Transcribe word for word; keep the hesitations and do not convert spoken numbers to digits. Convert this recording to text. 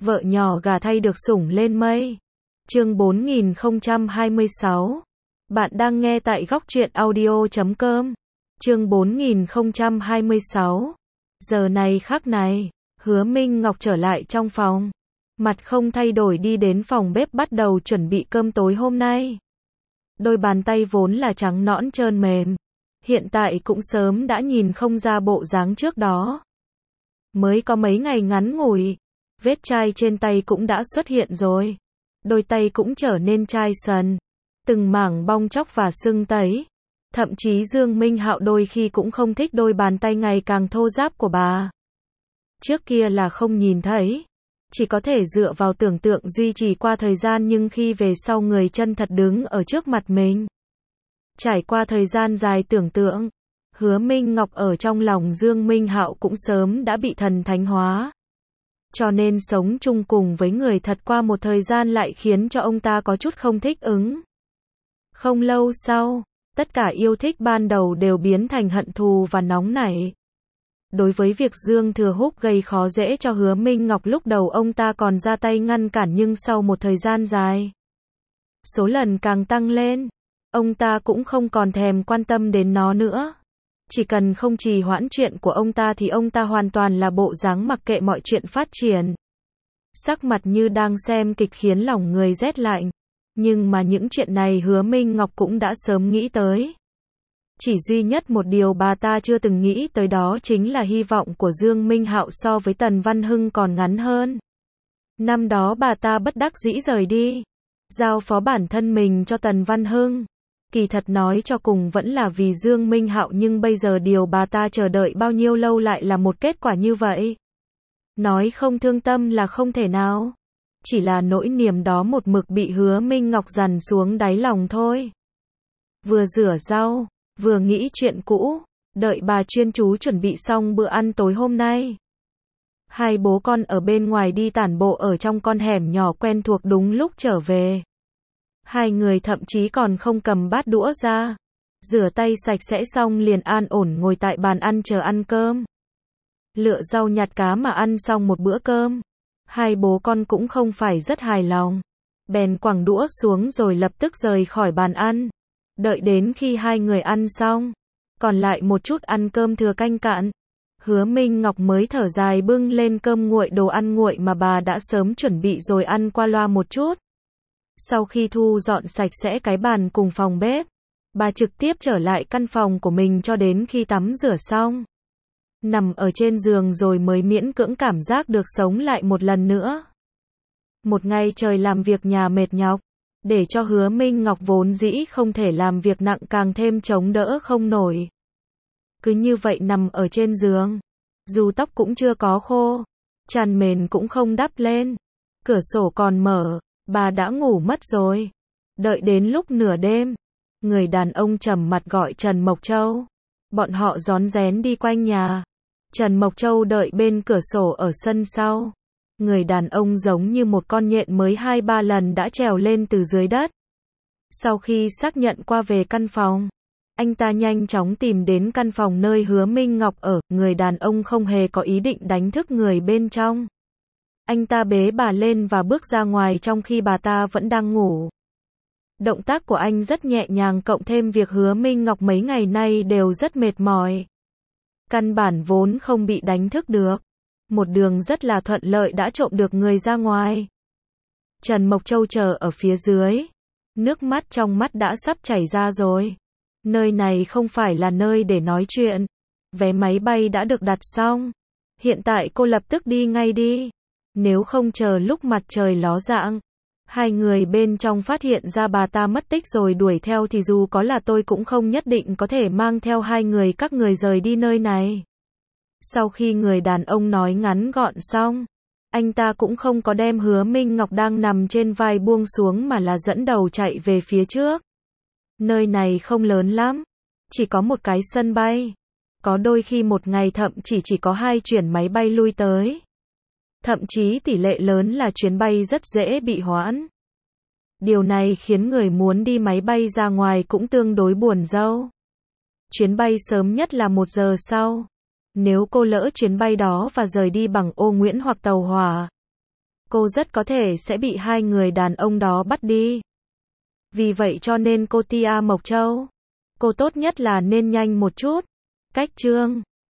Vợ nhỏ gà thay được sủng lên mây. Chương bốn nghìn không trăm hai mươi sáu. Bạn đang nghe tại góc truyện audio chấm com. Chương bốn nghìn không trăm hai mươi sáu. Giờ này khắc này, Hứa Minh Ngọc trở lại trong phòng. Mặt không thay đổi đi đến phòng bếp bắt đầu chuẩn bị cơm tối hôm nay. Đôi bàn tay vốn là trắng nõn trơn mềm. Hiện tại cũng sớm đã nhìn không ra bộ dáng trước đó. Mới có mấy ngày ngắn ngủi, vết chai trên tay cũng đã xuất hiện rồi. Đôi tay cũng trở nên chai sần, từng mảng bong tróc và sưng tấy. Thậm chí Dương Minh Hạo đôi khi cũng không thích đôi bàn tay ngày càng thô ráp của bà. Trước kia là không nhìn thấy, chỉ có thể dựa vào tưởng tượng duy trì qua thời gian, nhưng khi về sau người chân thật đứng ở trước mặt mình. Trải qua thời gian dài tưởng tượng, Hứa Minh Ngọc ở trong lòng Dương Minh Hạo cũng sớm đã bị thần thánh hóa. Cho nên sống chung cùng với người thật qua một thời gian lại khiến cho ông ta có chút không thích ứng. Không lâu sau, tất cả yêu thích ban đầu đều biến thành hận thù và nóng nảy. Đối với việc Dương Thừa Húc gây khó dễ cho Hứa Minh Ngọc, lúc đầu ông ta còn ra tay ngăn cản, nhưng sau một thời gian dài, số lần càng tăng lên, ông ta cũng không còn thèm quan tâm đến nó nữa. Chỉ cần không trì hoãn chuyện của ông ta thì ông ta hoàn toàn là bộ dáng mặc kệ mọi chuyện phát triển. Sắc mặt như đang xem kịch khiến lòng người rét lạnh. Nhưng mà những chuyện này Hứa Minh Ngọc cũng đã sớm nghĩ tới. Chỉ duy nhất một điều bà ta chưa từng nghĩ tới, đó chính là hy vọng của Dương Minh Hạo so với Tần Văn Hưng còn ngắn hơn. Năm đó bà ta bất đắc dĩ rời đi, giao phó bản thân mình cho Tần Văn Hưng. Kỳ thật nói cho cùng vẫn là vì Dương Minh Hạo, nhưng bây giờ điều bà ta chờ đợi bao nhiêu lâu lại là một kết quả như vậy. Nói không thương tâm là không thể nào. Chỉ là nỗi niềm đó một mực bị Hứa Minh Ngọc dằn xuống đáy lòng thôi. Vừa rửa rau, vừa nghĩ chuyện cũ, đợi bà chuyên chú chuẩn bị xong bữa ăn tối hôm nay. Hai bố con ở bên ngoài đi tản bộ ở trong con hẻm nhỏ quen thuộc đúng lúc trở về. Hai người thậm chí còn không cầm bát đũa ra. Rửa tay sạch sẽ xong liền an ổn ngồi tại bàn ăn chờ ăn cơm. Lựa rau nhặt cá mà ăn xong một bữa cơm, hai bố con cũng không phải rất hài lòng. Bèn quẳng đũa xuống rồi lập tức rời khỏi bàn ăn. Đợi đến khi hai người ăn xong, còn lại một chút ăn cơm thừa canh cạn, Hứa Minh Ngọc mới thở dài bưng lên cơm nguội, đồ ăn nguội mà bà đã sớm chuẩn bị rồi ăn qua loa một chút. Sau khi thu dọn sạch sẽ cái bàn cùng phòng bếp, bà trực tiếp trở lại căn phòng của mình cho đến khi tắm rửa xong. Nằm ở trên giường rồi mới miễn cưỡng cảm giác được sống lại một lần nữa. Một ngày trời làm việc nhà mệt nhọc, để cho Hứa Minh Ngọc vốn dĩ không thể làm việc nặng càng thêm chống đỡ không nổi. Cứ như vậy nằm ở trên giường, dù tóc cũng chưa có khô, chăn mền cũng không đắp lên, cửa sổ còn mở, bà đã ngủ mất rồi. Đợi đến lúc nửa đêm, người đàn ông trầm mặt gọi Trần Mộc Châu. Bọn họ rón rén đi quanh nhà. Trần Mộc Châu đợi bên cửa sổ ở sân sau. Người đàn ông giống như một con nhện mới hai ba lần đã trèo lên từ dưới đất. Sau khi xác nhận qua về căn phòng, anh ta nhanh chóng tìm đến căn phòng nơi Hứa Minh Ngọc ở. Người đàn ông không hề có ý định đánh thức người bên trong. Anh ta bế bà lên và bước ra ngoài trong khi bà ta vẫn đang ngủ. Động tác của anh rất nhẹ nhàng, cộng thêm việc Hứa Minh Ngọc mấy ngày nay đều rất mệt mỏi. Căn bản vốn không bị đánh thức được. Một đường rất là thuận lợi đã trộm được người ra ngoài. Trần Mộc Châu chờ ở phía dưới. Nước mắt trong mắt đã sắp chảy ra rồi. Nơi này không phải là nơi để nói chuyện. Vé máy bay đã được đặt xong. Hiện tại cô lập tức đi ngay đi. Nếu không chờ lúc mặt trời ló dạng, hai người bên trong phát hiện ra bà ta mất tích rồi đuổi theo thì dù có là tôi cũng không nhất định có thể mang theo hai người các người rời đi nơi này. Sau khi người đàn ông nói ngắn gọn xong, anh ta cũng không có đem Hứa Minh Ngọc đang nằm trên vai buông xuống mà là dẫn đầu chạy về phía trước. Nơi này không lớn lắm, chỉ có một cái sân bay. Có đôi khi một ngày thậm chỉ chỉ có hai chuyển máy bay lui tới. Thậm chí tỷ lệ lớn là chuyến bay rất dễ bị hoãn. Điều này khiến người muốn đi máy bay ra ngoài cũng tương đối buồn rầu. Chuyến bay sớm nhất là một giờ sau. Nếu cô lỡ chuyến bay đó và rời đi bằng ô Nguyễn hoặc tàu hỏa, cô rất có thể sẽ bị hai người đàn ông đó bắt đi. Vì vậy cho nên cô Tia Mộc Châu, cô tốt nhất là nên nhanh một chút. Cách chương